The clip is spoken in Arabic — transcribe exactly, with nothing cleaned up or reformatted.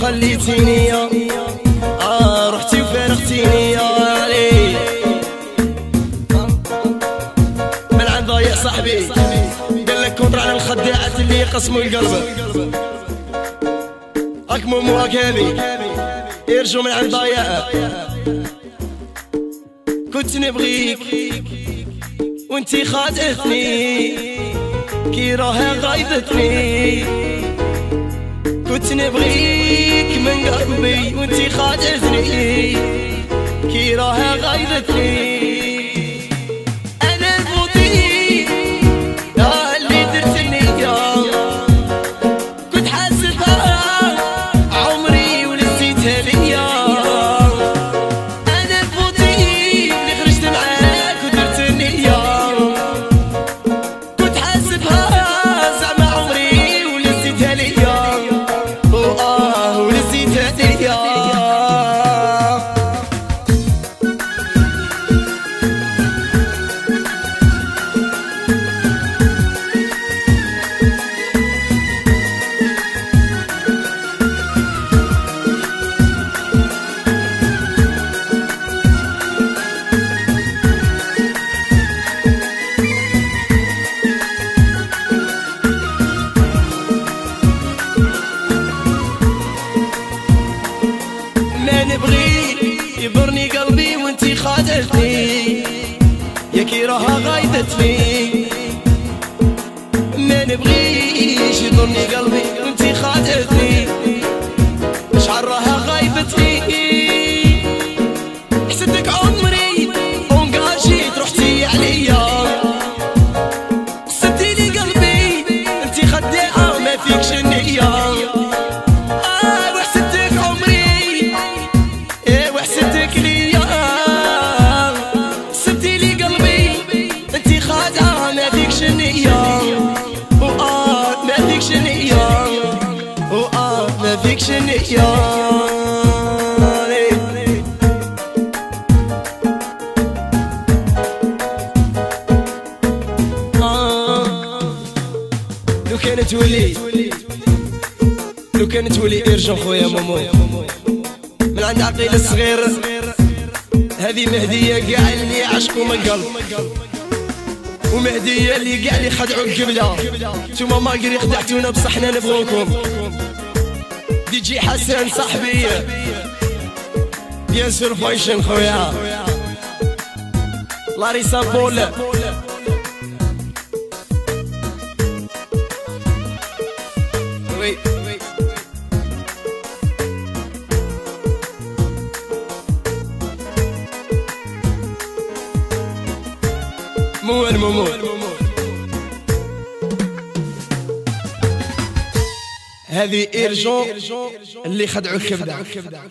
وخليتيني اه رحتي وفارقتيني علي من عند ضايع صاحبي قال لك كونتر على الخداعات اللي يقسموا القلب هاك مومو هاك هذي يرجو من عند ضايع كنت نبغيك وانتي خاطئتني كي راها غايبتني كنت نبغيك من قلبي وانتي خاطئتني كي راها غايبتني انا المضي يا اللي درتني كنت حاسبها عمري ونسيتها ليا انا المضي اللي خرجت معاك ودرتني كنت حاسبها زعما عمري ونسيتها ليا واه ونسيتها ليا نبغيك يبرني قلبي وانتي خاطئتني يا كي راها غايبتني ما نبغيش يضرني قلبي وانتي خاطئتني شعر راها غايبتني حسدتك عمري ونقاشيت رحتي عليا سبتي لي قلبي انتي خداعة ما فيكش النية فيكش النية لو كانت ولي لو كانت ولي ارجع خويا مامو من عند عقيل الصغير هذه مهدية كاع اللي عشقوا من قلب ومهدية اللي كاع اللي خدعوا الكبدة نتوما ما قري خدعتونا بصح حنا نبغوكم دي جي حسن صاحبي بيان سور فايشن خويا لاريسا بول وي موال مومو هذه إيرجون اللي خدعوا الكبدة.